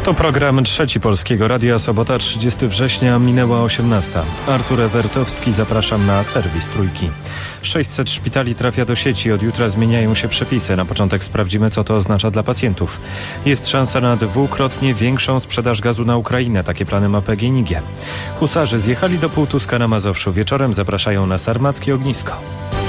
To program Trzeci Polskiego Radia, sobota 30 września, minęła 18. Artur Ewertowski, zapraszam na serwis Trójki. 600 szpitali trafia do sieci, od jutra zmieniają się przepisy. Na początek sprawdzimy, co to oznacza dla pacjentów. Jest szansa na dwukrotnie większą sprzedaż gazu na Ukrainę, takie plany ma PGNiG. Husarzy zjechali do Półtuska na Mazowszu, wieczorem zapraszają na sarmackie ognisko.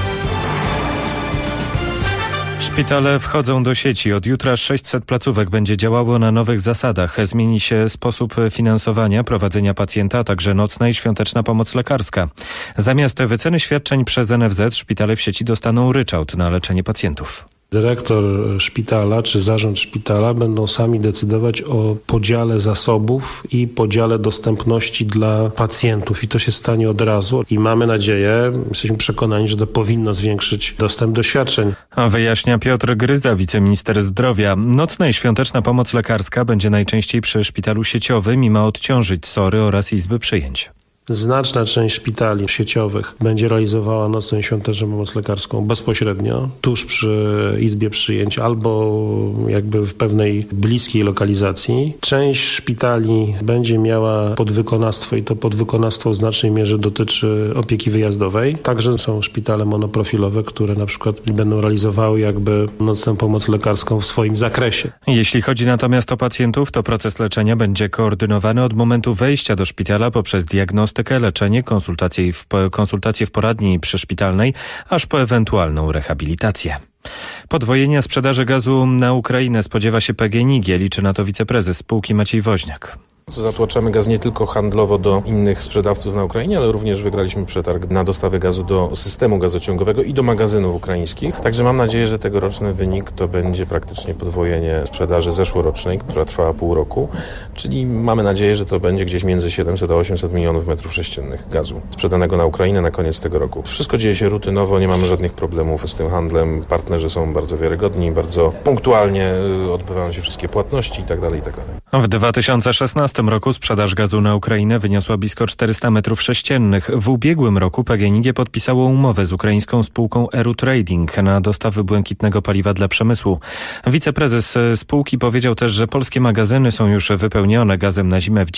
Szpitale wchodzą do sieci. Od jutra 600 placówek będzie działało na nowych zasadach. Zmieni się sposób finansowania, prowadzenia pacjenta, a także nocna i świąteczna pomoc lekarska. Zamiast wyceny świadczeń przez NFZ szpitale w sieci dostaną ryczałt na leczenie pacjentów. Dyrektor szpitala czy zarząd szpitala będą sami decydować o podziale zasobów i podziale dostępności dla pacjentów i to się stanie od razu i mamy nadzieję, jesteśmy przekonani, że to powinno zwiększyć dostęp do świadczeń. A wyjaśnia Piotr Gryza, wiceminister zdrowia. Nocna i świąteczna pomoc lekarska będzie najczęściej przy szpitalu sieciowym i ma odciążyć SOR-y oraz izby przyjęć. Znaczna część szpitali sieciowych będzie realizowała nocną i świąteczną pomoc lekarską bezpośrednio, tuż przy izbie przyjęć albo jakby w pewnej bliskiej lokalizacji. Część szpitali będzie miała podwykonawstwo i to podwykonawstwo w znacznej mierze dotyczy opieki wyjazdowej. Także są szpitale monoprofilowe, które na przykład będą realizowały jakby nocną pomoc lekarską w swoim zakresie. Jeśli chodzi natomiast o pacjentów, to proces leczenia będzie koordynowany od momentu wejścia do szpitala poprzez diagnostykę, leczenie, konsultacje w poradni przyszpitalnej, aż po ewentualną rehabilitację. Podwojenia sprzedaży gazu na Ukrainę spodziewa się PGNiG, liczy na to wiceprezes spółki Maciej Woźniak. Zatłaczamy gaz nie tylko handlowo do innych sprzedawców na Ukrainie, ale również wygraliśmy przetarg na dostawę gazu do systemu gazociągowego i do magazynów ukraińskich. Także mam nadzieję, że tegoroczny wynik to będzie praktycznie podwojenie sprzedaży zeszłorocznej, która trwała pół roku. Czyli mamy nadzieję, że to będzie gdzieś między 700 a 800 milionów metrów sześciennych gazu sprzedanego na Ukrainę na koniec tego roku. Wszystko dzieje się rutynowo, nie mamy żadnych problemów z tym handlem. Partnerzy są bardzo wiarygodni, bardzo punktualnie odbywają się wszystkie płatności itd. W 2016 roku sprzedaż gazu na Ukrainę wyniosła blisko 400 metrów sześciennych. W ubiegłym roku PGNiG podpisało umowę z ukraińską spółką Eru Trading na dostawy błękitnego paliwa dla przemysłu. Wiceprezes spółki powiedział też, że polskie magazyny są już wypełnione gazem na zimę w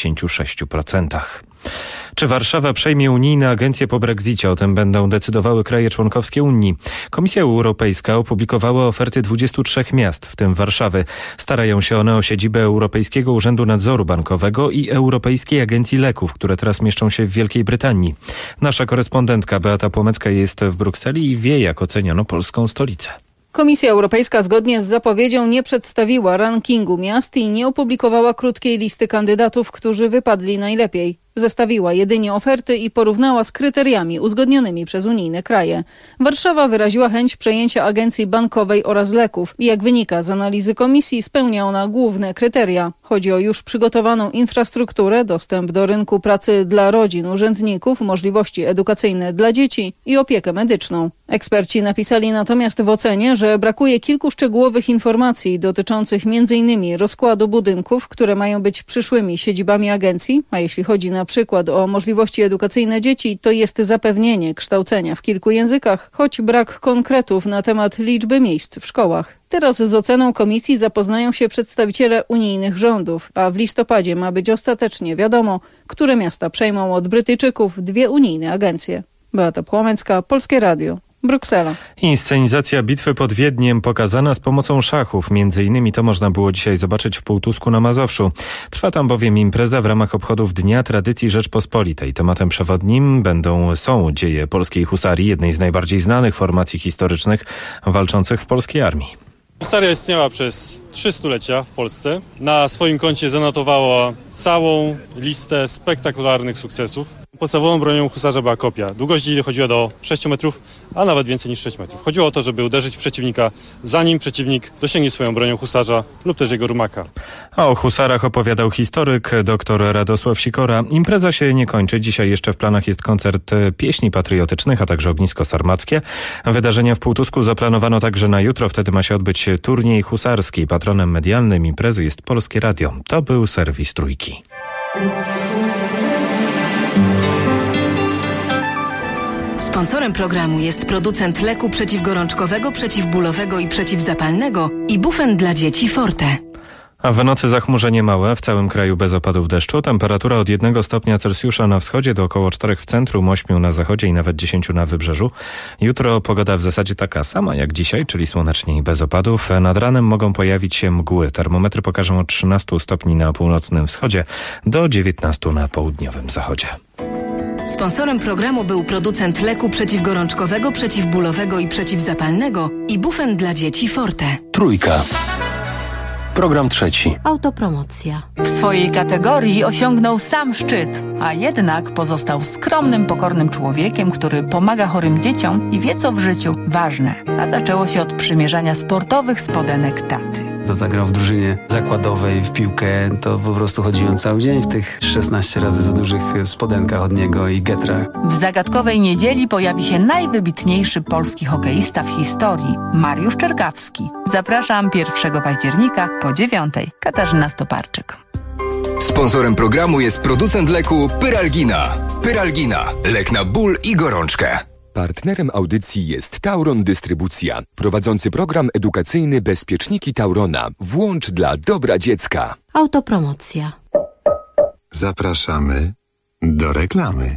96%. Czy Warszawa przejmie unijne agencje po Brexicie? O tym będą decydowały kraje członkowskie Unii. Komisja Europejska opublikowała oferty 23 miast, w tym Warszawy. Starają się one o siedzibę Europejskiego Urzędu Nadzoru Bankowego i Europejskiej Agencji Leków, które teraz mieszczą się w Wielkiej Brytanii. Nasza korespondentka Beata Płomecka jest w Brukseli i wie, jak oceniono polską stolicę. Komisja Europejska zgodnie z zapowiedzią nie przedstawiła rankingu miast i nie opublikowała krótkiej listy kandydatów, którzy wypadli najlepiej. Zestawiła jedynie oferty i porównała z kryteriami uzgodnionymi przez unijne kraje. Warszawa wyraziła chęć przejęcia agencji bankowej oraz leków i jak wynika z analizy komisji spełnia ona główne kryteria. Chodzi o już przygotowaną infrastrukturę, dostęp do rynku pracy dla rodzin, urzędników, możliwości edukacyjne dla dzieci i opiekę medyczną. Eksperci napisali natomiast w ocenie, że brakuje kilku szczegółowych informacji dotyczących m.in. rozkładu budynków, które mają być przyszłymi siedzibami agencji, a jeśli chodzi na przykład o możliwości edukacyjne dzieci, to jest zapewnienie kształcenia w kilku językach, choć brak konkretów na temat liczby miejsc w szkołach. Teraz z oceną komisji zapoznają się przedstawiciele unijnych rządów, a w listopadzie ma być ostatecznie wiadomo, które miasta przejmą od Brytyjczyków 2 unijne agencje. Beata Płomecka, Polskie Radio. Bruksela. Inscenizacja bitwy pod Wiedniem pokazana z pomocą szachów. Między innymi to można było dzisiaj zobaczyć w Półtusku na Mazowszu. Trwa tam bowiem impreza w ramach obchodów Dnia Tradycji Rzeczpospolitej. Tematem przewodnim są dzieje polskiej husarii, jednej z najbardziej znanych formacji historycznych walczących w polskiej armii. Husaria istniała przez 3 stulecia w Polsce. Na swoim koncie zanotowała całą listę spektakularnych sukcesów. Podstawową bronią husarza była kopia. Długość dochodziła do 6 metrów, a nawet więcej niż 6 metrów. Chodziło o to, żeby uderzyć w przeciwnika, zanim przeciwnik dosięgnie swoją bronią husarza lub też jego rumaka. A o husarach opowiadał historyk dr Radosław Sikora. Impreza się nie kończy. Dzisiaj jeszcze w planach jest koncert pieśni patriotycznych, a także ognisko sarmackie. Wydarzenia w Półtusku zaplanowano także na jutro. Wtedy ma się odbyć turniej husarski. Patronem medialnym imprezy jest Polskie Radio. To był serwis Trójki. Sponsorem programu jest producent leku przeciwgorączkowego, przeciwbólowego i przeciwzapalnego Ibufen dla dzieci Forte. A w nocy zachmurzenie małe, w całym kraju bez opadów deszczu. Temperatura od 1 stopnia Celsjusza na wschodzie do około 4 w centrum, 8 na zachodzie i nawet 10 na wybrzeżu. Jutro pogoda w zasadzie taka sama jak dzisiaj, czyli słonecznie i bez opadów. Nad ranem mogą pojawić się mgły. Termometry pokażą od 13 stopni na północnym wschodzie do 19 na południowym zachodzie. Sponsorem programu był producent leku przeciwgorączkowego, przeciwbólowego i przeciwzapalnego Ibufen dla dzieci Forte. Trójka. Program trzeci. Autopromocja. W swojej kategorii osiągnął sam szczyt, a jednak pozostał skromnym, pokornym człowiekiem, który pomaga chorym dzieciom i wie, co w życiu ważne. A zaczęło się od przymierzania sportowych spodenek taty. Tata grał w drużynie zakładowej w piłkę, to po prostu chodziłem cały dzień w tych 16 razy za dużych spodenkach od niego i getrach. W zagadkowej niedzieli pojawi się najwybitniejszy polski hokeista w historii, Mariusz Czerkawski. Zapraszam 1 października po 9. Katarzyna Stoparczyk. Sponsorem programu jest producent leku Pyralgina. Pyralgina. Lek na ból i gorączkę. Partnerem audycji jest Tauron Dystrybucja, prowadzący program edukacyjny Bezpieczniki Taurona. Włącz dla dobra dziecka. Autopromocja. Zapraszamy do reklamy.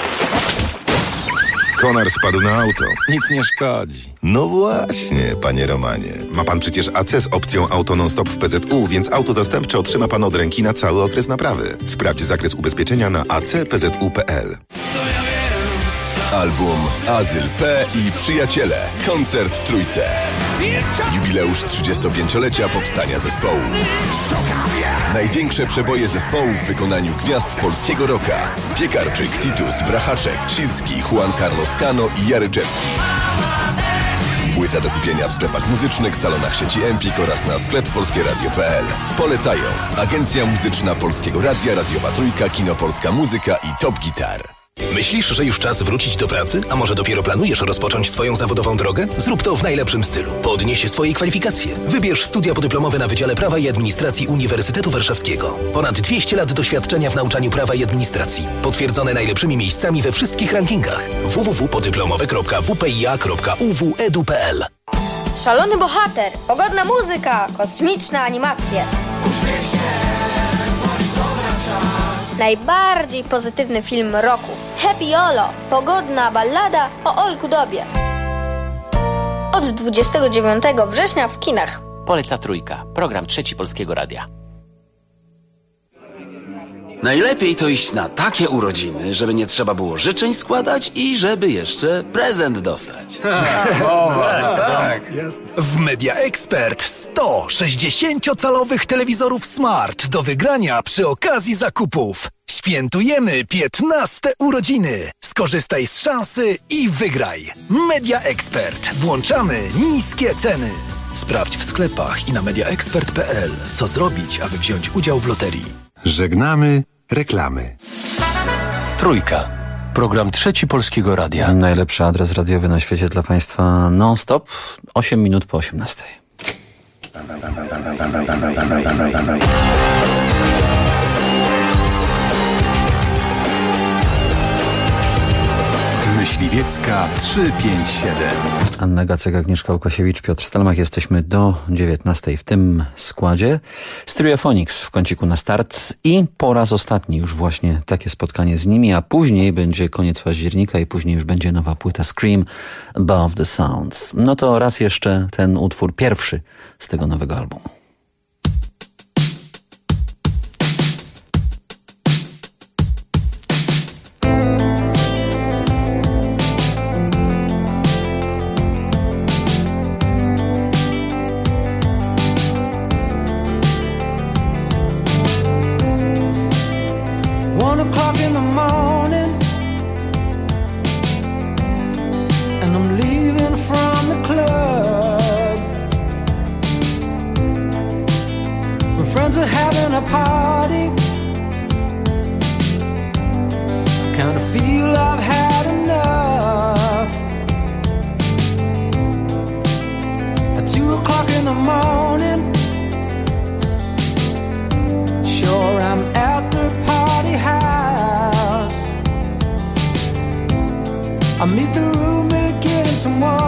Konar spadł na auto. Nic nie szkodzi. No właśnie, panie Romanie. Ma pan przecież AC z opcją Auto non-stop w PZU, więc auto zastępcze otrzyma pan od ręki na cały okres naprawy. Sprawdź zakres ubezpieczenia na acpzu.pl. Album Azyl P i Przyjaciele. Koncert w Trójce. Jubileusz 35-lecia powstania zespołu. Największe przeboje zespołu w wykonaniu gwiazd polskiego rocka. Piekarczyk, Titus, Brachaczek, Cilski, Juan Carlos Cano i Jaryczewski. Płyta do kupienia w sklepach muzycznych, salonach sieci Empik oraz na sklep polskieradio.pl. Polecają Agencja Muzyczna Polskiego Radia, Radiowa Trójka, Kino Polska Muzyka i Top Gitar. Myślisz, że już czas wrócić do pracy? A może dopiero planujesz rozpocząć swoją zawodową drogę? Zrób to w najlepszym stylu. Podnieś swoje kwalifikacje. Wybierz studia podyplomowe na Wydziale Prawa i Administracji Uniwersytetu Warszawskiego. Ponad 200 lat doświadczenia w nauczaniu prawa i administracji. Potwierdzone najlepszymi miejscami we wszystkich rankingach. www.podyplomowe.wupu.edu.pl. Szalony bohater, pogodna muzyka, kosmiczne animacje. Najbardziej pozytywny film roku. Happy Yolo. Pogodna ballada o Olku Dobie. Od 29 września w kinach. Poleca Trójka. Program trzeci Polskiego Radia. Najlepiej to iść na takie urodziny, żeby nie trzeba było życzeń składać i żeby jeszcze prezent dostać. Tak. W Media Expert 100 60-calowych telewizorów Smart do wygrania przy okazji zakupów. Świętujemy 15 urodziny. Skorzystaj z szansy i wygraj. Media Expert. Włączamy niskie ceny. Sprawdź w sklepach i na mediaexpert.pl, co zrobić, aby wziąć udział w loterii. Żegnamy reklamy. Trójka. Program trzeci Polskiego Radia. Najlepszy adres radiowy na świecie dla Państwa non-stop. 8 minut po 18. Myśliwiecka 357. Anna Gacek, Agnieszka Łukasiewicz, Piotr Stelmach. Jesteśmy do 19 w tym składzie. Stereophonics w kąciku na start i po raz ostatni już właśnie takie spotkanie z nimi, a później będzie koniec października i później już będzie nowa płyta Scream Above the Sounds. No to raz jeszcze ten utwór pierwszy z tego nowego albumu.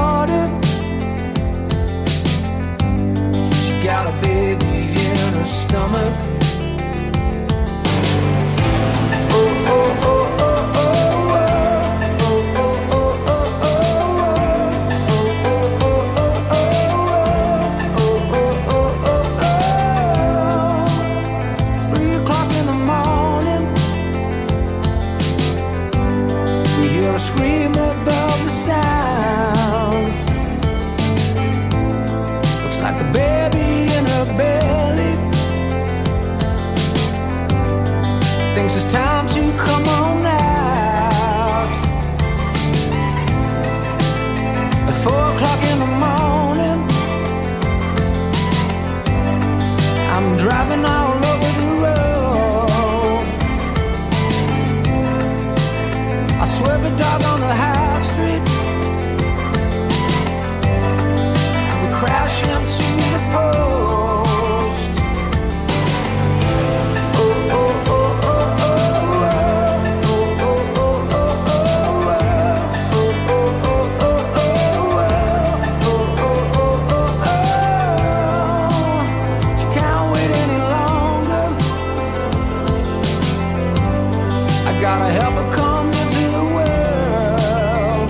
Got a baby in her stomach. like the baby in her belly thinks it's time to come on out. At 4 o'clock in the morning, I'm driving all over the road. I swerve a dog on the high street, and we crash into the post. Oh, oh, oh, oh, oh, oh, oh, oh, oh, oh, gotta help her come into the world.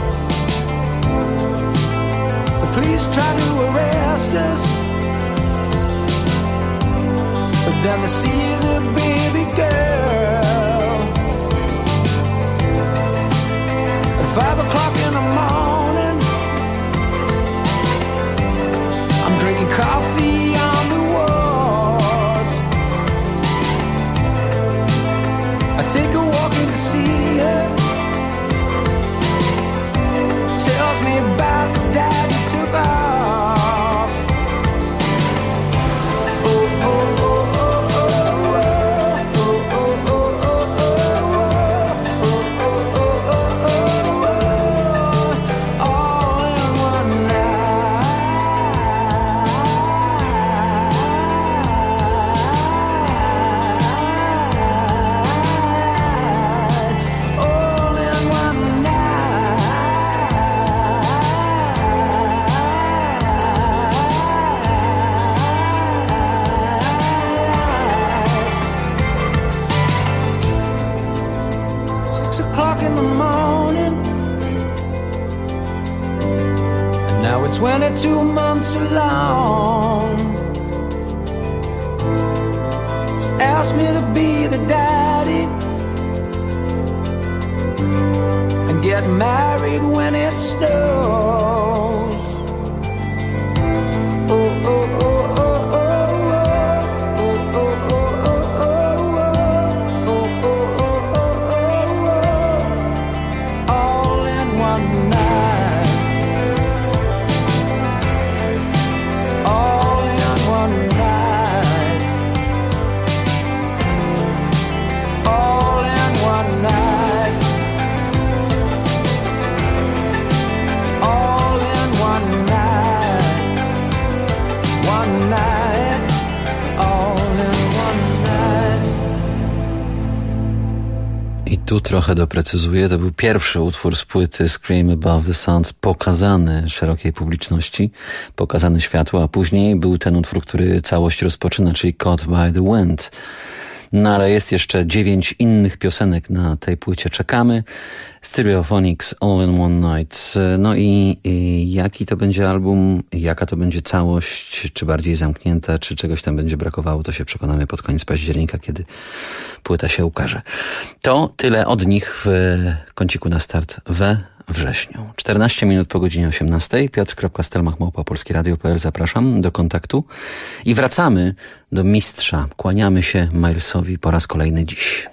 The police try to arrest us, but then they see the baby girl. At 5 o'clock in the morning, I'm drinking coffee on the ward. I take a walk in to see her. Tells me about the dad who took off. Oh, oh, oh, oh, oh, oh, oh, oh, oh, oh, oh, all in one in the morning, and now it's 22 months along. She asked me to be the daddy and get married when it snows. Oh, oh, oh, oh, oh, oh, oh, oh, Tu trochę doprecyzuję, to był pierwszy utwór z płyty Scream Above the Sounds pokazany szerokiej publiczności, pokazany światu, a później był ten utwór, który całość rozpoczyna, czyli Caught by the Wind. No ale jest jeszcze 9 innych piosenek na tej płycie. Czekamy. Stereophonics, All in One Night. No i jaki to będzie album, jaka to będzie całość, czy bardziej zamknięta, czy czegoś tam będzie brakowało, to się przekonamy pod koniec października, kiedy płyta się ukaże. To tyle od nich w kąciku na start we wrześniu. 14 minut po godzinie 18. Piotr.stelmach@polskieradio.pl. Zapraszam do kontaktu i wracamy do mistrza. Kłaniamy się Milesowi po raz kolejny dziś.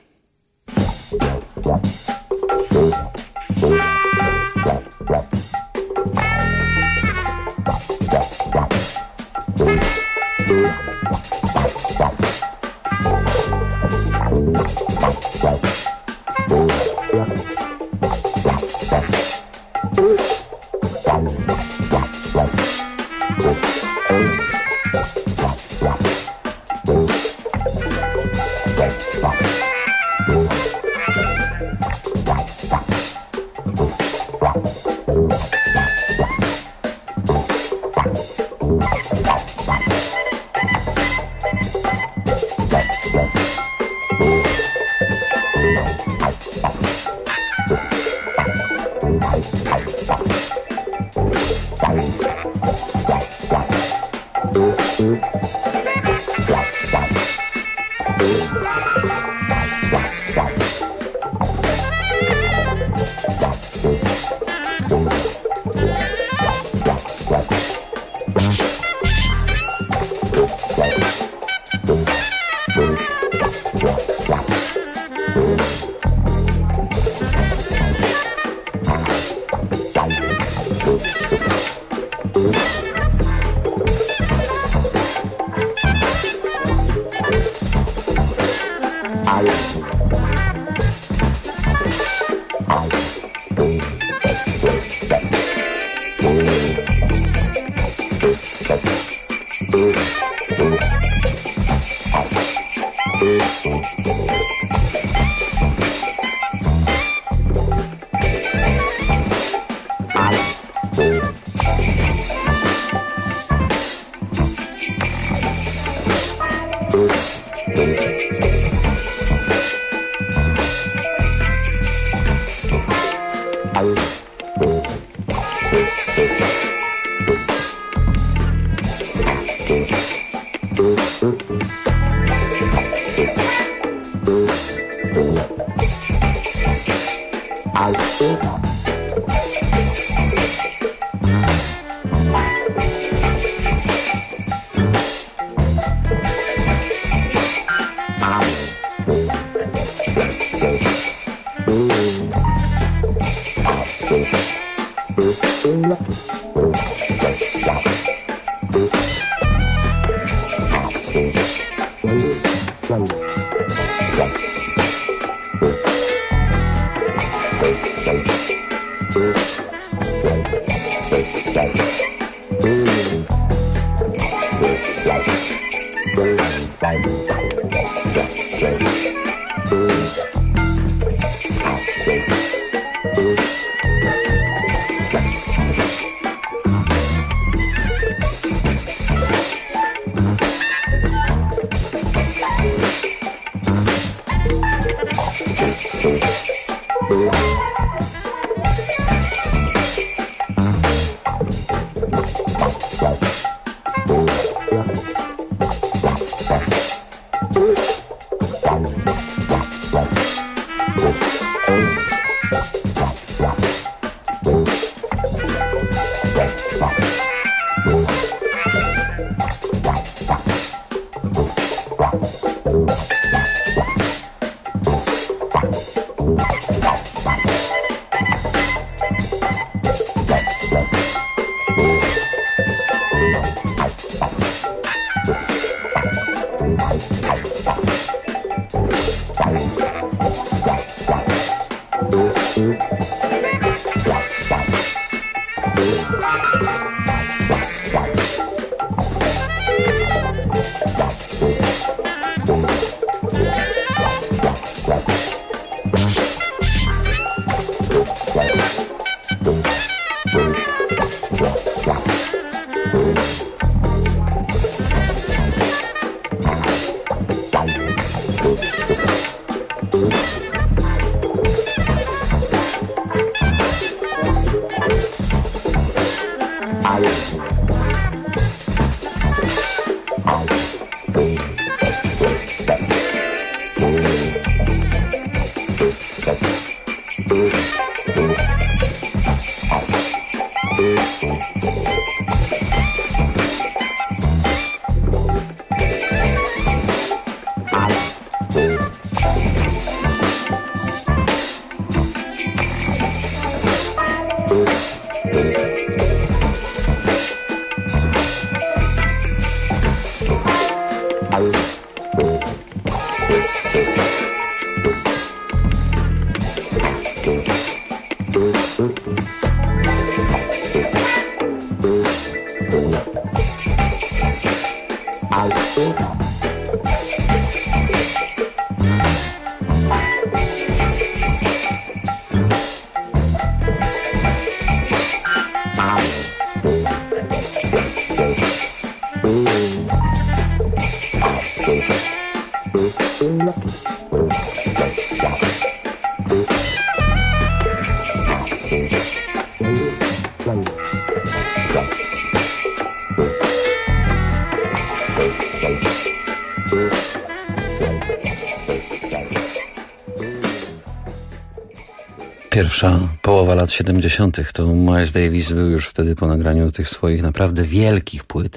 Pierwsza połowa lat 70. to Miles Davis był już wtedy po nagraniu tych swoich naprawdę wielkich płyt,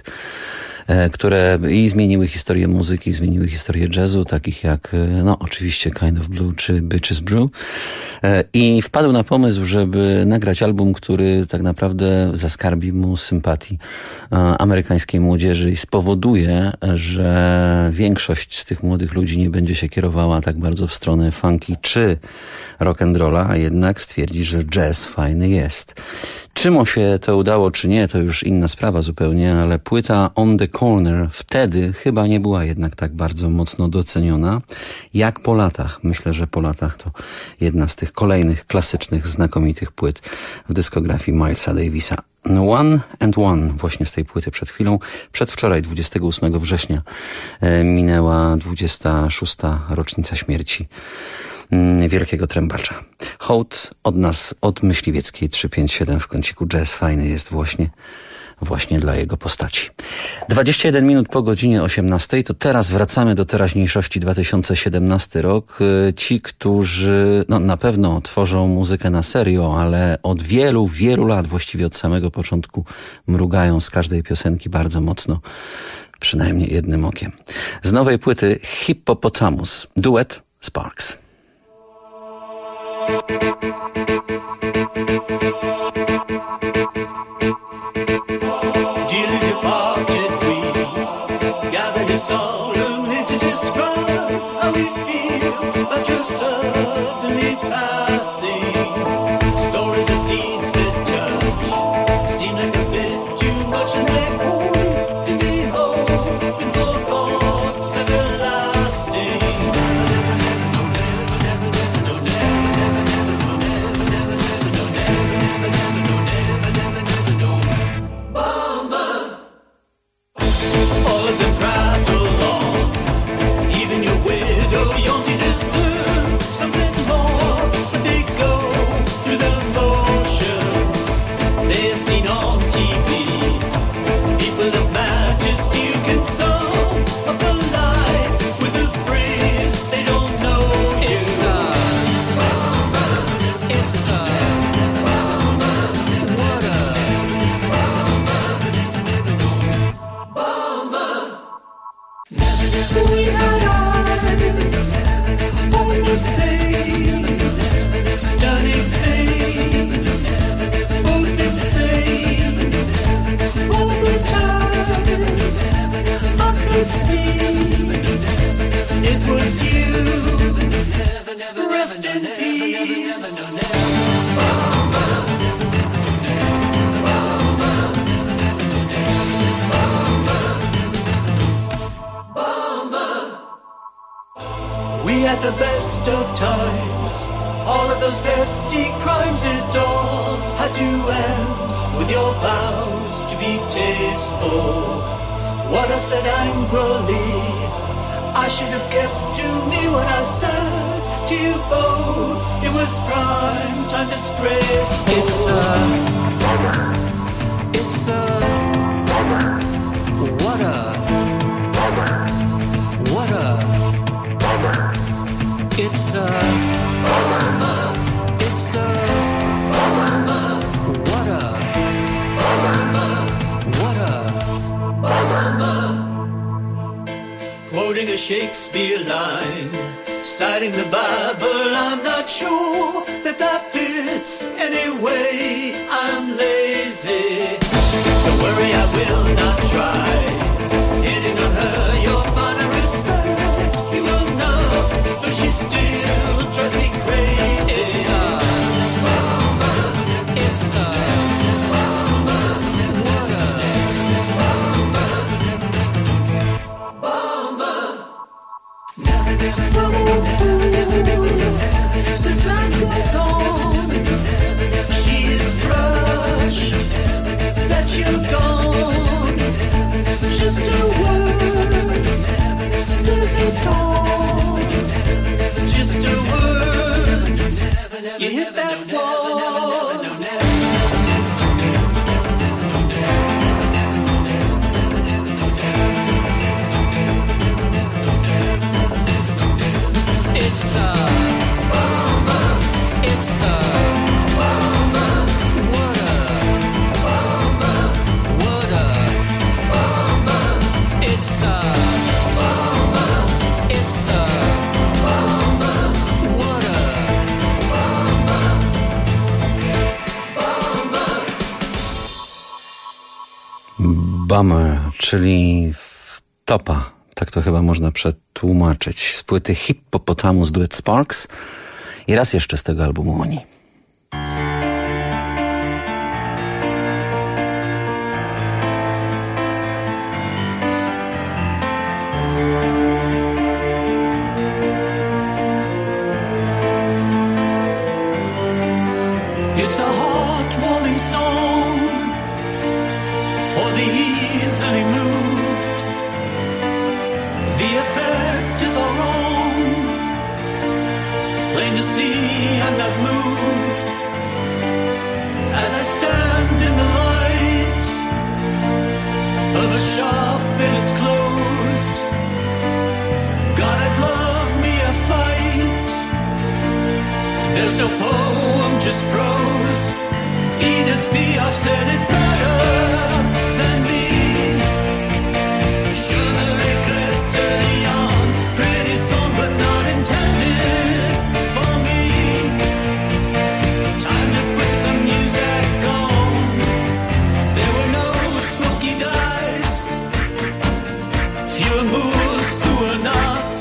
które i zmieniły historię muzyki, zmieniły historię jazzu, takich jak, no oczywiście Kind of Blue czy Bitches Brew. I wpadł na pomysł, żeby nagrać album, który tak naprawdę zaskarbi mu sympatii amerykańskiej młodzieży i spowoduje, że większość z tych młodych ludzi nie będzie się kierowała tak bardzo w stronę funky czy rock'n'rolla, a jednak stwierdzi, że jazz fajny jest. Czy mu się to udało, czy nie, to już inna sprawa zupełnie, ale płyta On the Corner wtedy chyba nie była jednak tak bardzo mocno doceniona, jak po latach. Myślę, że po latach to jedna z tych kolejnych klasycznych, znakomitych płyt w dyskografii Milesa Davisa. One and One, właśnie z tej płyty przed chwilą. Przedwczoraj, 28 września, minęła 26. rocznica śmierci wielkiego trębacza. Hołd od nas, od Myśliwieckiej 357 w kąciku Jazz fajny jest właśnie dla jego postaci. 21 minut po godzinie 18, to teraz wracamy do teraźniejszości. 2017 rok. Ci, którzy na pewno tworzą muzykę na serio, ale od wielu, wielu lat, właściwie od samego początku, mrugają z każdej piosenki bardzo mocno, przynajmniej jednym okiem. Z nowej płyty Hippopotamus, duet Sparks. Dearly departed, we gather here solemnly to describe how we feel about your suddenly passing. Stories of deeds that touch seem like a bit too much, and they point to be hoping for thoughts everlasting. All of them prattle on, even your widow yawns. You deserve something more, but they go through the motions they have seen on TV. People of majesty who can sum up a life with a phrase they don't know. We had eyes on the same stunning thing, both insane. All the time I could see it was you. Rest in peace. We had the best of times. All of those petty crimes, it all had to end with your vows to be tasteful. What I said angrily, I should have kept to me. What I said to you both, it was prime time disgraceful. It's a bummer. It's a bummer. What a bummer. What a bummer. It's a bummer. It's a bummer. What a bummer. What a bummer. Quoting a Shakespeare line, citing the Bible, I'm not sure that fits anyway. I'm lazy. Don't worry, I will not try. Hitting on her, you'll find a respect. You will know, though she still drives me crazy. It's a bummer. It's a bummer. What a bummer. Someone who says life goes on. She is crushed that you're gone. Just a word says it all. Just a word, you hit that wall. It's a bummer. It's a bummer. What a bummer. What a bummer. It's a bummer. It's a bummer. What a bummer. Bummer. Bummer, czyli wtopa. Tak to chyba można przetłumaczyć. Z płyty Hippopotamus, duet Sparks i raz jeszcze z tego albumu Oni. shop that is closed. God, I'd love me a fight. There's no poem, just prose. Edith B. I've said it better than me. Je ne regrette rien. Pretty song, but not intended for me. Time to put some music on. There were no smoky dives, fewer moves, fewer not.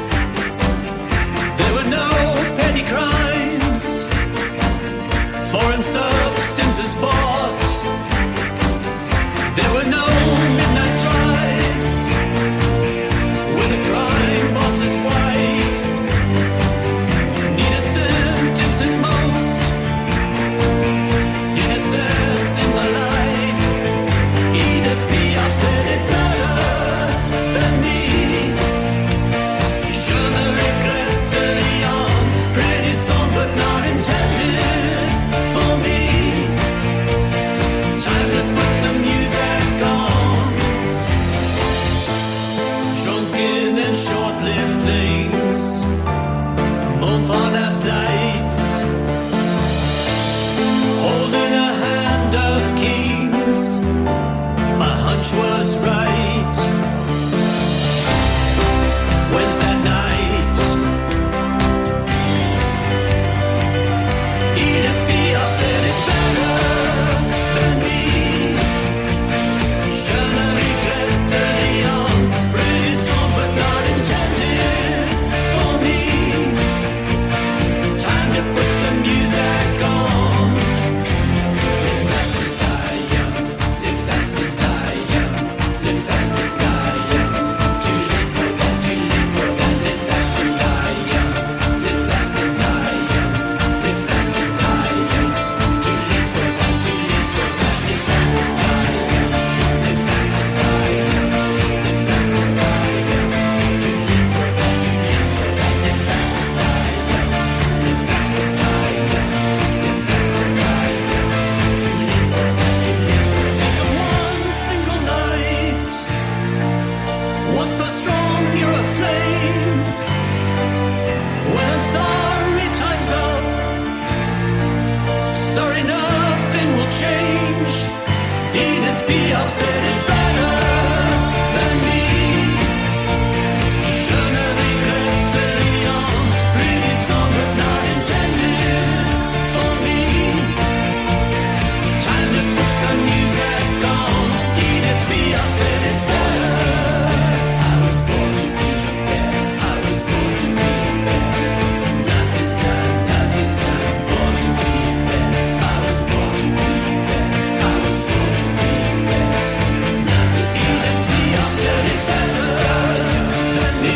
There were no petty crimes, foreign substances bought. There were no midnight drives with a crime boss's wife. Need a sentence at most, innocence in my life. Edith B. I've said it better than me. Je ne regrette rien. Pretty song, but not intended for me. Time to put some music on. Drunken and short-lived things, Montparnasse nights, holding a hand of kings. My hunch was right. When's that night? Edith B. I've said it better than me. Je ne regrette rien. Pretty song, but not intended for me. Time to put some music on. Live fast and die young. Live fast and die young. Live fast and die young. To live for that, to live for that. Live fast and die young. Live fast and die young. Live fast and die young. To live for that, to live for that. Live fast and die young. Live fast and die young. Live fast and die young. To live for that, to live for that. Live fast and die young. Live fast and die young. Live fast and die young. To live for that, to live for that. Think of one single night, one so strong you're a flame. When I'm sorry, time's up. Sorry, nothing will change. Edith B. I've said it better than me. Je ne regrette rien. Pretty song, but not intended for me. Time to put some music on. Edith B. I've said it better. I was born to be a bear. I was born to be a bear. Not this time, not this time. Born to be a bear. I was born to be a bear. I was born to be a bear. Not this time. Edith B. I've said it faster than me.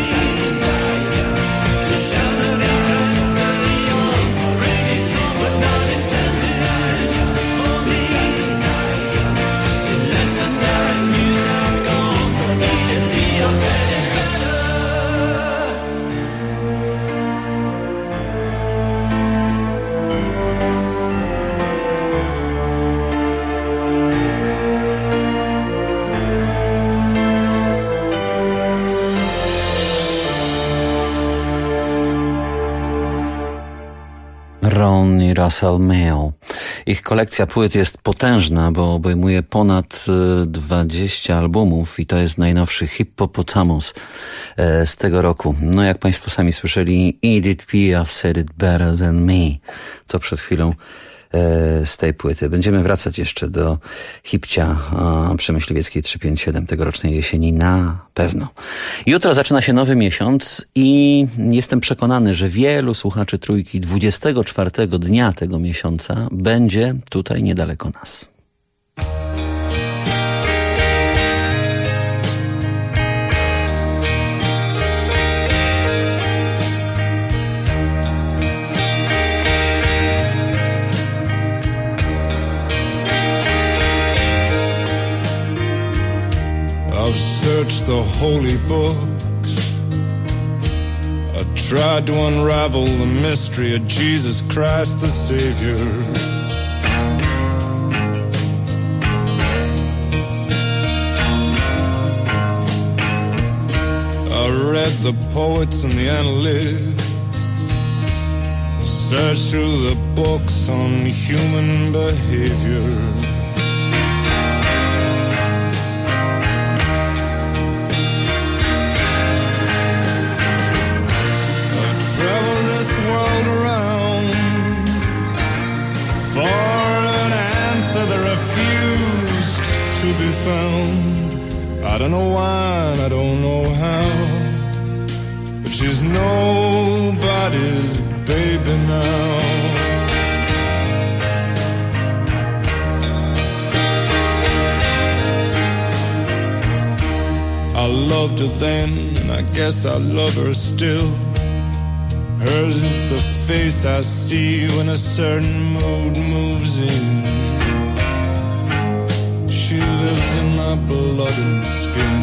Je ne regrette rien. Pretty song, but not intended for me. Listen, there is music on. Edith B. I've said it better. Ron i Russell Mael. Ich kolekcja płyt jest potężna, bo obejmuje ponad 20 albumów i to jest najnowszy Hippopotamus z tego roku. No jak Państwo sami słyszeli, Edith P. I've said it better than me. To przed chwilą z tej płyty. Będziemy wracać jeszcze do Hipcia przy Myśliwieckiej 357 tegorocznej jesieni na pewno. Jutro zaczyna się nowy miesiąc i jestem przekonany, że wielu słuchaczy Trójki 24 dnia tego miesiąca będzie tutaj niedaleko nas. I've searched the holy books. I tried to unravel the mystery of Jesus Christ the Savior. read the poets and the analysts, searched through the books on human behavior. I've traveled this world around for an answer that refused to be found. I don't know why and I don't know how, but she's nobody's baby now. I loved her then, and I guess I love her still. Hers is the face I see when a certain mood moves in. She lives in my blood and skin.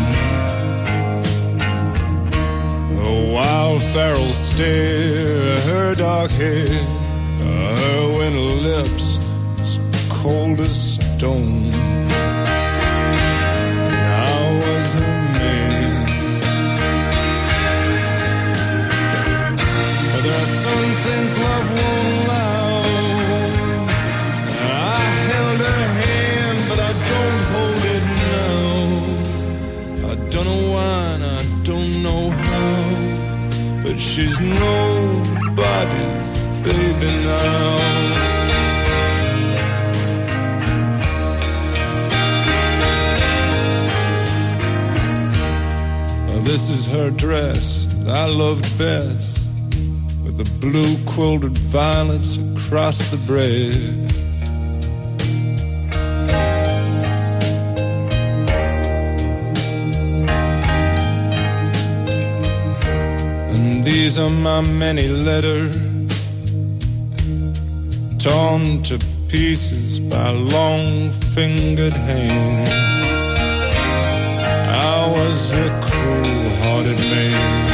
Her wild feral stare, her dark hair, her winter lips, as cold as stone. I was a man. But there are some things love won't allow. I held her hand, but I don't hold it now. I don't know why and I don't know how, but she's nobody's baby now. Now this is her dress that I loved best, with the blue quilted violets across the breast. These are my many letters, torn to pieces by a long-fingered hand. I was a cruel-hearted man.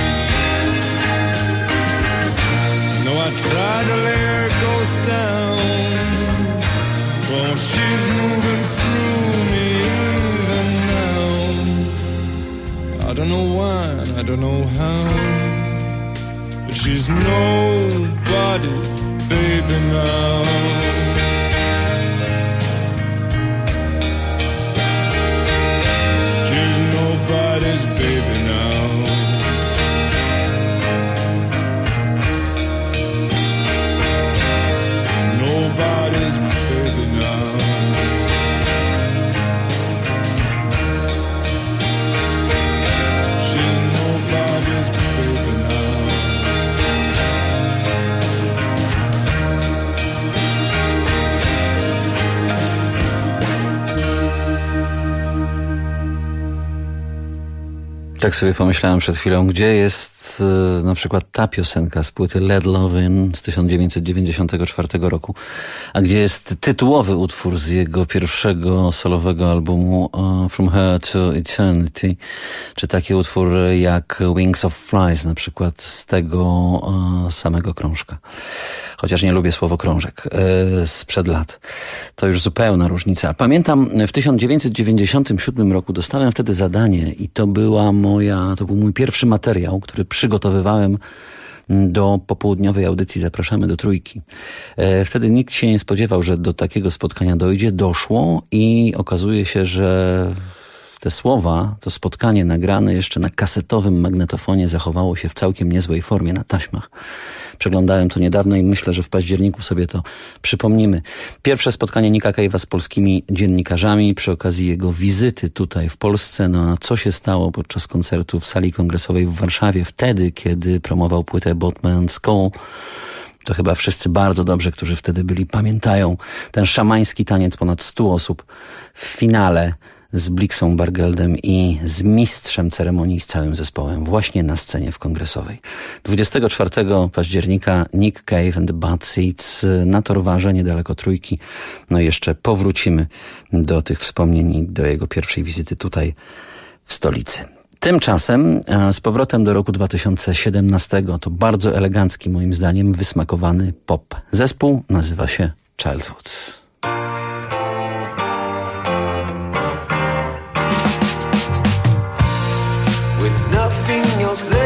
And though I tried to lay her ghost down, well, she's moving through me even now. I don't know why, and I don't know how, she's nobody's baby now. She's nobody's baby now. Nobody's baby now. She's nobody's baby now. Tak sobie pomyślałem przed chwilą, gdzie jest na przykład ta piosenka z płyty Let Love In z 1994 roku, a gdzie jest tytułowy utwór z jego pierwszego solowego albumu From Here to Eternity, czy taki utwór jak Wings of Flies na przykład z tego samego krążka. Chociaż nie lubię słowo krążek, sprzed lat. To już zupełna różnica. Pamiętam, w 1997 roku dostałem wtedy zadanie i to był mój pierwszy materiał, który przygotowywałem do popołudniowej audycji Zapraszamy do Trójki. Wtedy nikt się nie spodziewał, że do takiego spotkania dojdzie. Doszło i okazuje się, że te słowa, to spotkanie nagrane jeszcze na kasetowym magnetofonie zachowało się w całkiem niezłej formie na taśmach. Przeglądałem to niedawno i myślę, że w październiku sobie to przypomnimy. Pierwsze spotkanie Nicka Cave'a z polskimi dziennikarzami przy okazji jego wizyty tutaj w Polsce. No a co się stało podczas koncertu w sali kongresowej w Warszawie wtedy, kiedy promował płytę Boatman's Call? To chyba wszyscy bardzo dobrze, którzy wtedy byli, pamiętają ten szamański taniec ponad 100 osób w finale z Blixą Bargeldem i z mistrzem ceremonii z całym zespołem właśnie na scenie w Kongresowej. 24 października Nick Cave and the Bad Seeds na Torwarze, niedaleko Trójki. No i jeszcze powrócimy do tych wspomnień i do jego pierwszej wizyty tutaj w stolicy. Tymczasem z powrotem do roku 2017 to bardzo elegancki, moim zdaniem, wysmakowany pop. Zespół nazywa się Childhood. With nothing else left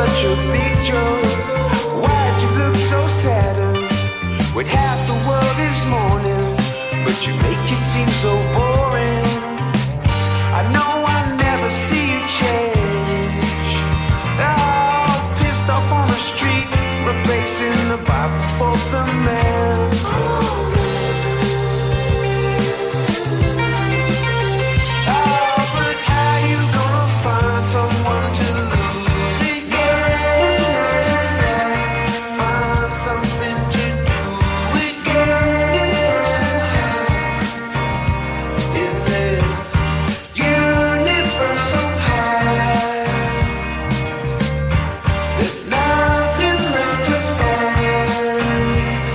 such a big joy. Why'd you look so sad when half the world is mourning, but you make it seem so boring? I know I'll never see you change. Oh, pissed off on the street, replacing the Bible for the man. Oh, but how you gonna find someone to lose again? Find something to do again. In this universe so high, there's nothing left to find.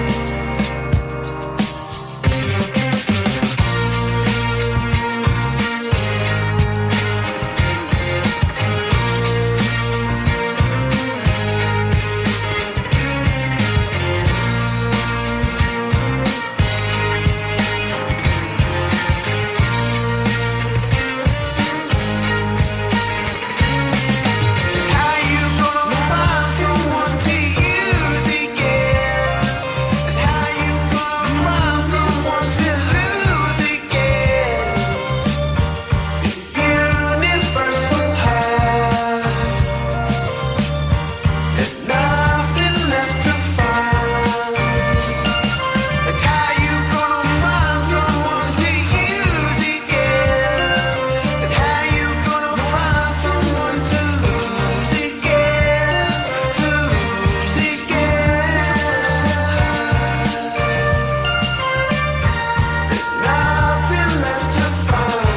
How you gonna find someone to use again? And how you gonna find someone to lose again? This universe so high, there's nothing left to find. And how you gonna find someone to use again? And how you gonna find someone to lose again? To lose again. There's nothing left to find.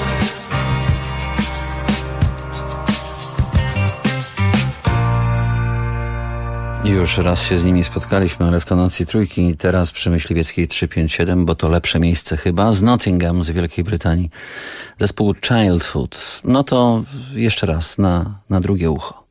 Już raz się z nimi spotkaliśmy, ale w tonacji trójki i teraz przy Myśliwieckiej 357, bo to lepsze miejsce chyba, z Nottingham, z Wielkiej Brytanii. Zespół Childhood. No to jeszcze raz na drugie ucho.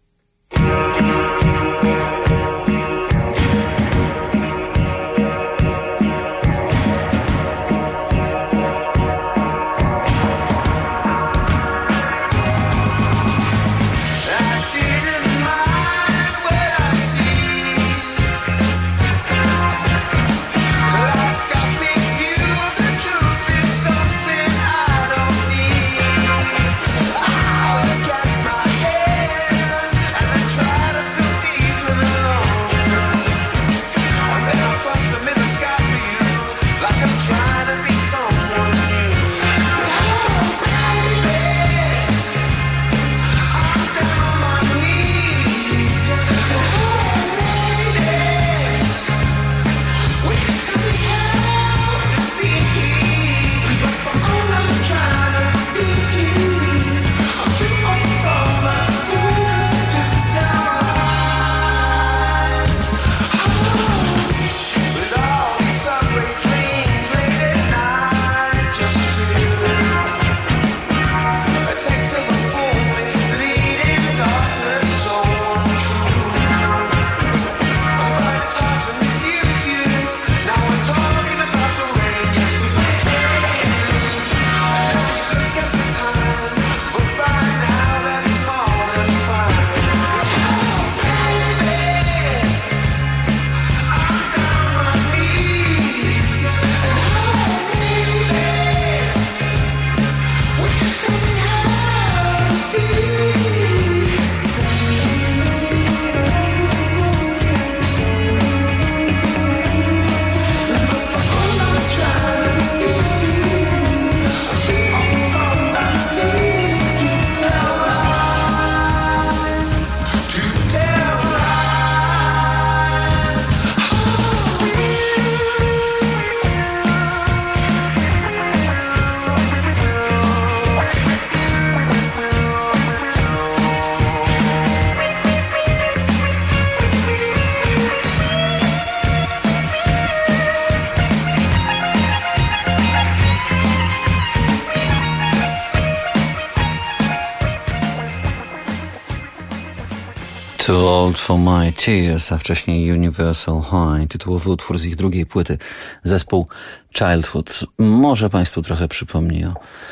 Too Old for My Tears, a wcześniej Universal High, tytułowy utwór z ich drugiej płyty, zespół Childhood. Może Państwu trochę przypomni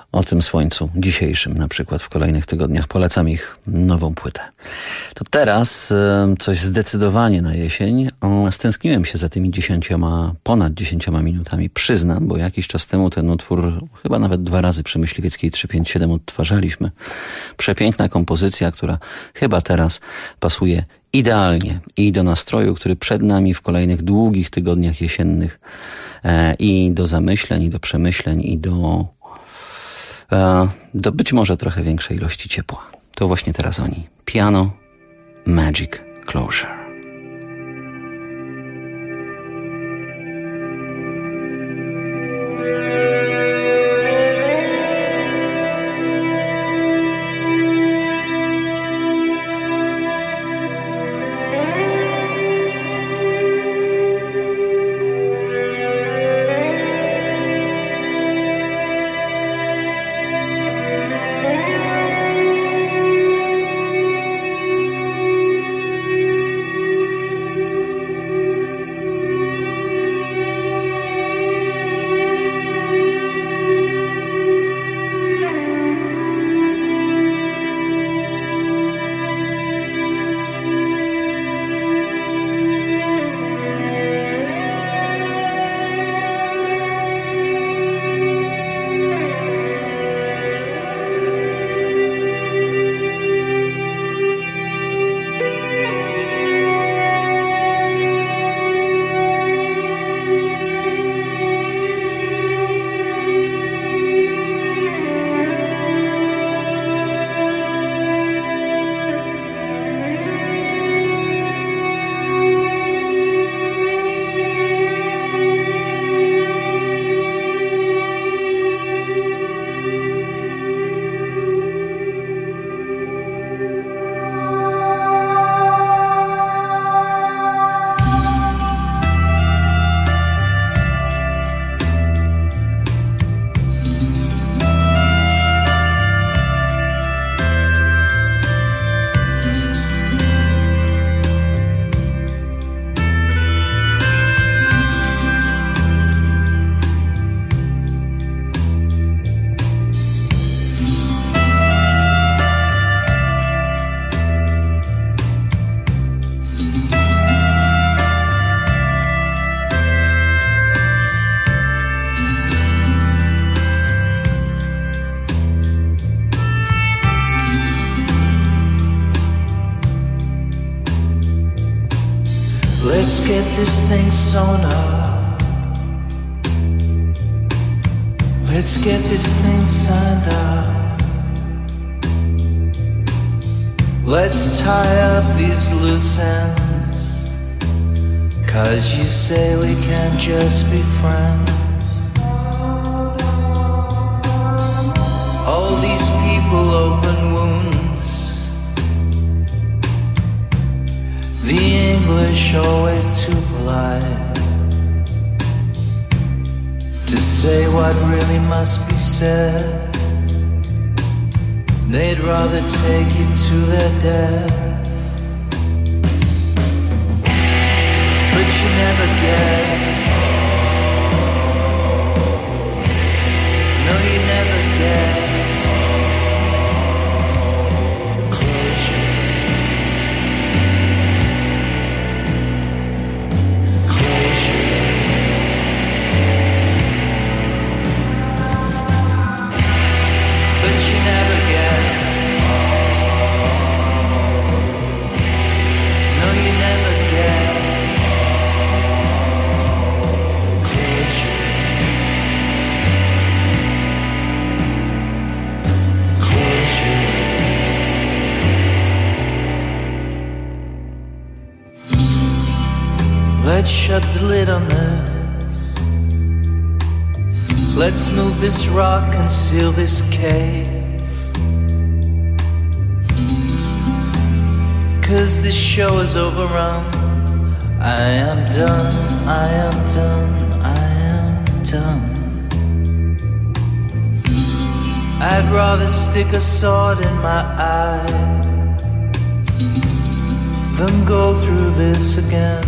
o tym słońcu dzisiejszym, na przykład w kolejnych tygodniach. Polecam ich nową płytę. To teraz coś zdecydowanie na jesień. Stęskniłem się za tymi ponad 10 minutami, przyznam, bo jakiś czas temu ten utwór chyba nawet 2 razy przy Myśliwieckiej 357 odtwarzaliśmy. Przepiękna kompozycja, która chyba teraz pasuje idealnie i do nastroju, który przed nami w kolejnych długich tygodniach jesiennych, i do zamyśleń, i do przemyśleń, i do być może trochę większej ilości ciepła. To właśnie teraz oni. Piano Magic Closure. Let's get this thing sewn up. Let's get this thing signed up. Let's tie up these loose ends, 'cause you say we can't just be friends. All these people open wounds. The English always too polite to say what really must be said. They'd rather take you to their death. But you never get. No, you never get closure. But you never get. No, you never get closure. Closure. Let's shut the lid on this. Let's move this rock and seal this cave. 'Cause this show is overrun. I am done, I am done, I am done. I'd rather stick a sword in my eye than go through this again.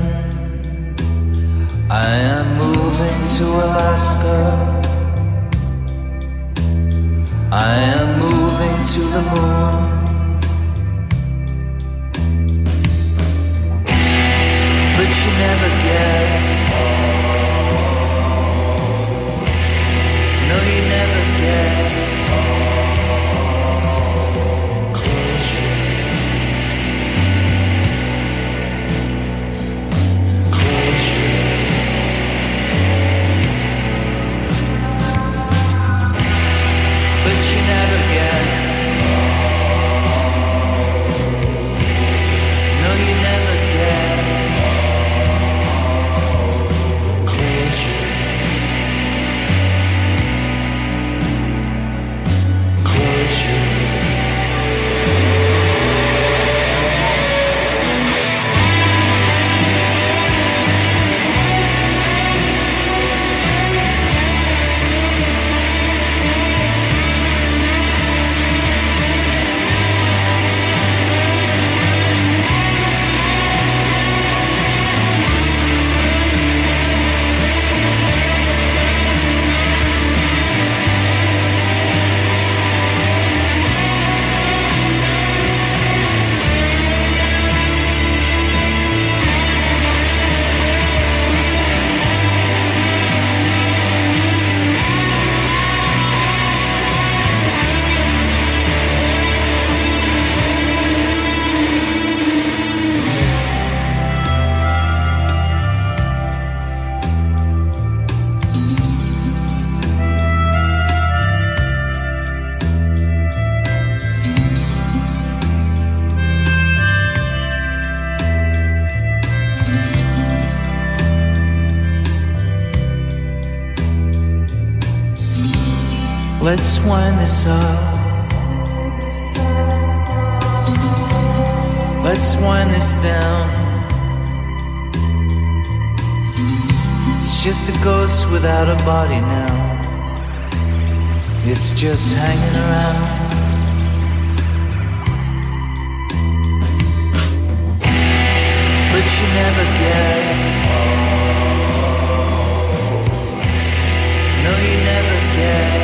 I am moving to Alaska. I am moving to the moon. But you never get. No, you never get closure. Closure. But you never get. No, you never get closure. Let's wind this up. Let's wind this down. It's just a ghost without a body now. It's just hanging around. But you never get. No, you never get.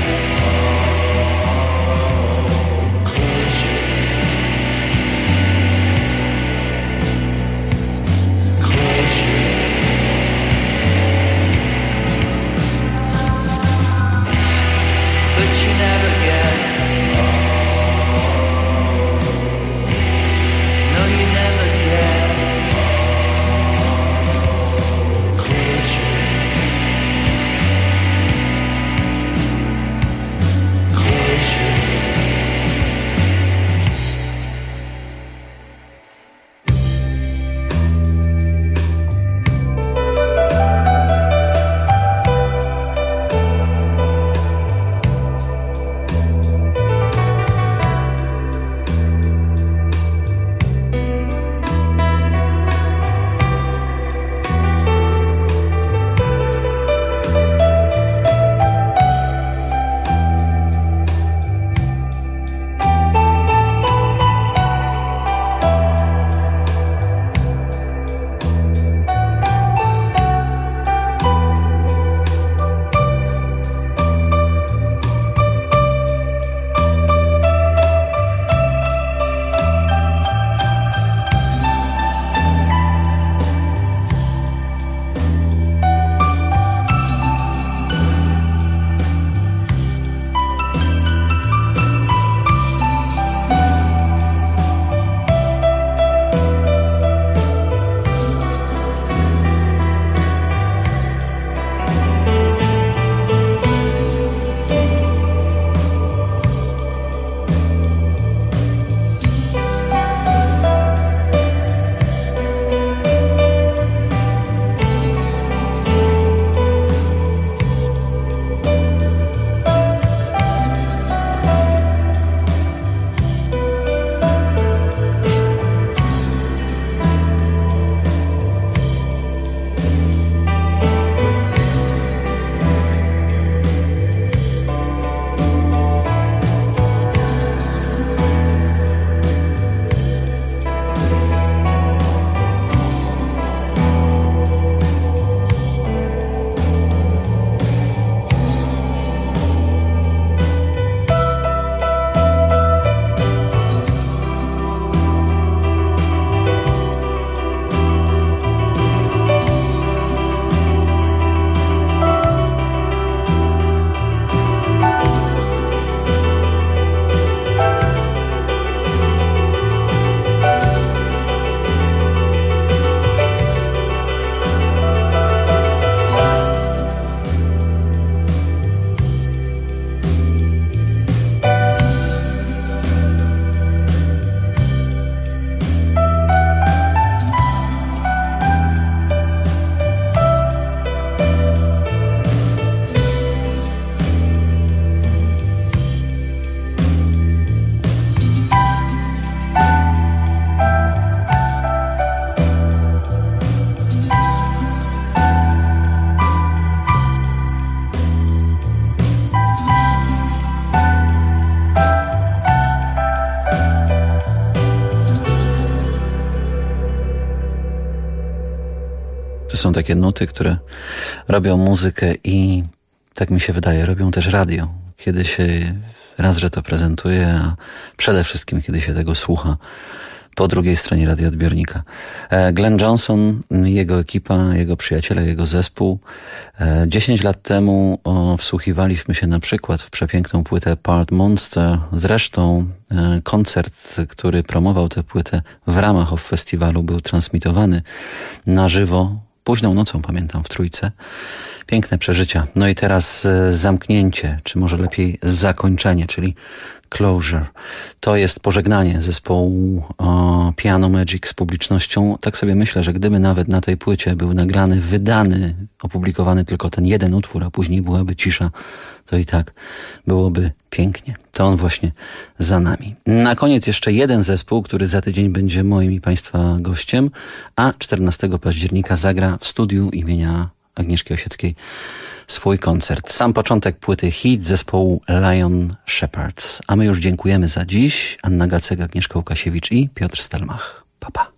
To są takie nuty, które robią muzykę i tak mi się wydaje, robią też radio. Kiedy się raz, że to prezentuje, a przede wszystkim kiedy się tego słucha po drugiej stronie radioodbiornika. Glenn Johnson, jego ekipa, jego przyjaciele, jego zespół. 10 lat temu wsłuchiwaliśmy się na przykład w przepiękną płytę Part Monster. Zresztą koncert, który promował tę płytę w ramach OFF Festiwalu, był transmitowany na żywo. Późną nocą, pamiętam, w Trójce. Piękne przeżycia. No i teraz zamknięcie, czy może lepiej zakończenie, czyli closure. To jest pożegnanie zespołu Piano Magic z publicznością. Tak sobie myślę, że gdyby nawet na tej płycie był nagrany, wydany, opublikowany tylko ten jeden utwór, a później byłaby cisza, to i tak byłoby pięknie. To on właśnie za nami. Na koniec jeszcze jeden zespół, który za tydzień będzie moim i Państwa gościem, a 14 października zagra w studiu imienia Agnieszki Osieckiej swój koncert. Sam początek płyty hit zespołu Lion Shepherd. A my już dziękujemy za dziś. Anna Gacek, Agnieszka Łukasiewicz i Piotr Stelmach. Pa, pa.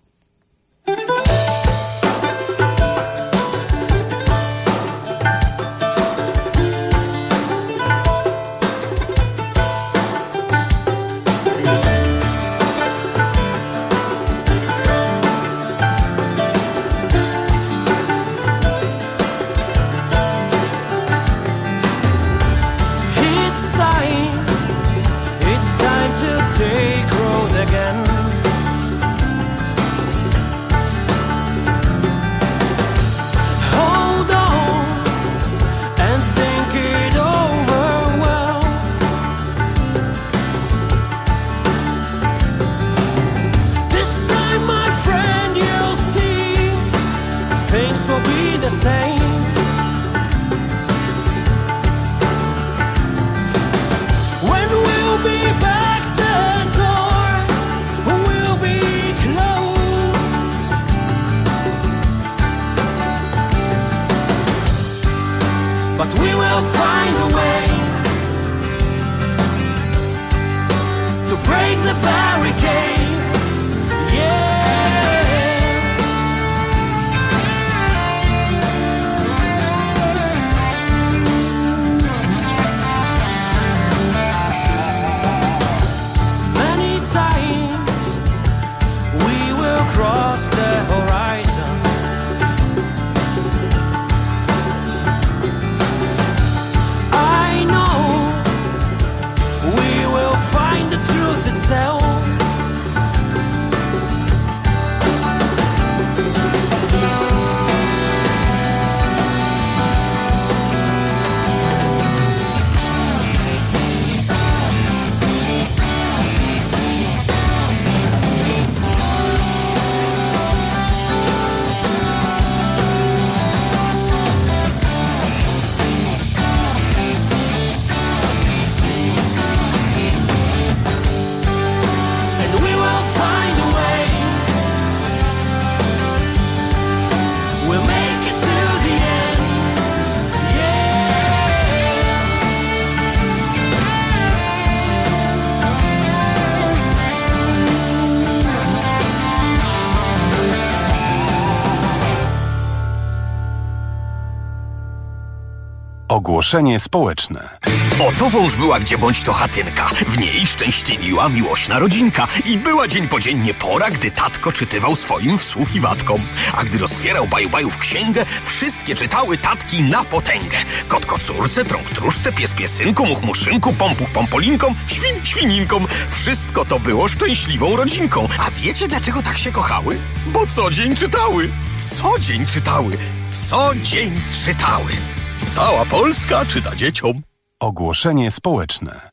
Ogłoszenie społeczne. Oto wąż była gdzie bądź to chatynka. W niej szczęśliwiła miłośna rodzinka. I była dzień po dzień pora, gdy tatko czytywał swoim wsłuchiwatkom. A gdy roztwierał baju-bajów księgę, wszystkie czytały tatki na potęgę. Kot kocurce, trąg truszce, pies piesynku, much muszynku, pompuch pompolinkom, świn świninkom. Wszystko to było szczęśliwą rodzinką. A wiecie dlaczego tak się kochały? Bo co dzień czytały. Co dzień czytały. Co dzień czytały. Cała Polska czyta dzieciom. Ogłoszenie społeczne.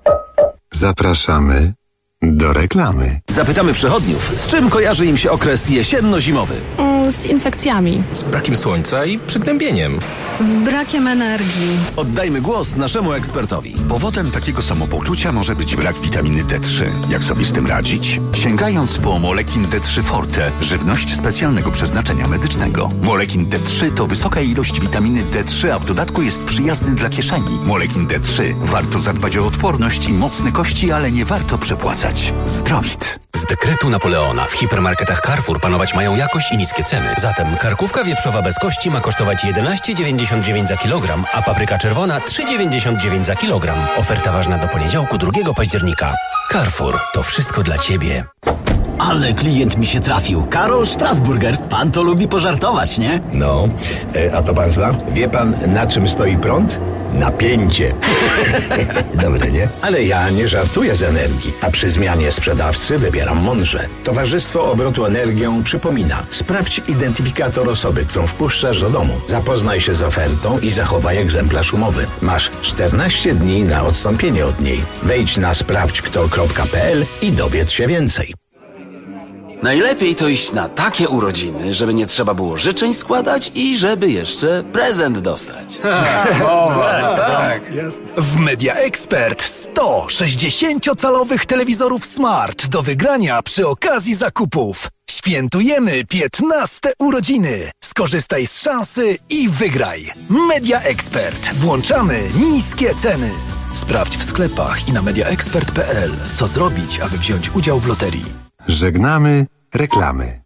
Zapraszamy do reklamy. Zapytamy przechodniów, z czym kojarzy im się okres jesienno-zimowy? Z infekcjami. Z brakiem słońca i przygnębieniem. Z brakiem energii. Oddajmy głos naszemu ekspertowi. Powodem takiego samopoczucia może być brak witaminy D3. Jak sobie z tym radzić? Sięgając po Molekin D3 Forte, żywność specjalnego przeznaczenia medycznego. Molekin D3 to wysoka ilość witaminy D3, a w dodatku jest przyjazny dla kieszeni. Molekin D3. Warto zadbać o odporność i mocne kości, ale nie warto przepłacać. odchudzać. Zdrowit. Z dekretu Napoleona w hipermarketach Carrefour panować mają jakość i niskie ceny. Zatem karkówka wieprzowa bez kości ma kosztować 11,99 za kilogram, a papryka czerwona 3,99 za kilogram. Oferta ważna do poniedziałku 2 października. Carrefour, to wszystko dla Ciebie. Ale klient mi się trafił. Karol Strasburger. Pan to lubi pożartować, nie? No, a to pan zna? Wie pan, na czym stoi prąd? Napięcie. Dobre, nie? Ale ja nie żartuję z energii, a przy zmianie sprzedawcy wybieram mądrze. Towarzystwo Obrotu Energią przypomina: sprawdź identyfikator osoby, którą wpuszczasz do domu. Zapoznaj się z ofertą i zachowaj egzemplarz umowy. Masz 14 dni na odstąpienie od niej. Wejdź na sprawdźkto.pl i dowiedz się więcej. Najlepiej to iść na takie urodziny, żeby nie trzeba było życzeń składać i żeby jeszcze prezent dostać. Tak. W Media Expert 100 60-calowych telewizorów Smart do wygrania przy okazji zakupów. Świętujemy 15 urodziny. Skorzystaj z szansy i wygraj. Media Expert. Włączamy niskie ceny. Sprawdź w sklepach i na mediaexpert.pl, co zrobić, aby wziąć udział w loterii. Żegnamy reklamy.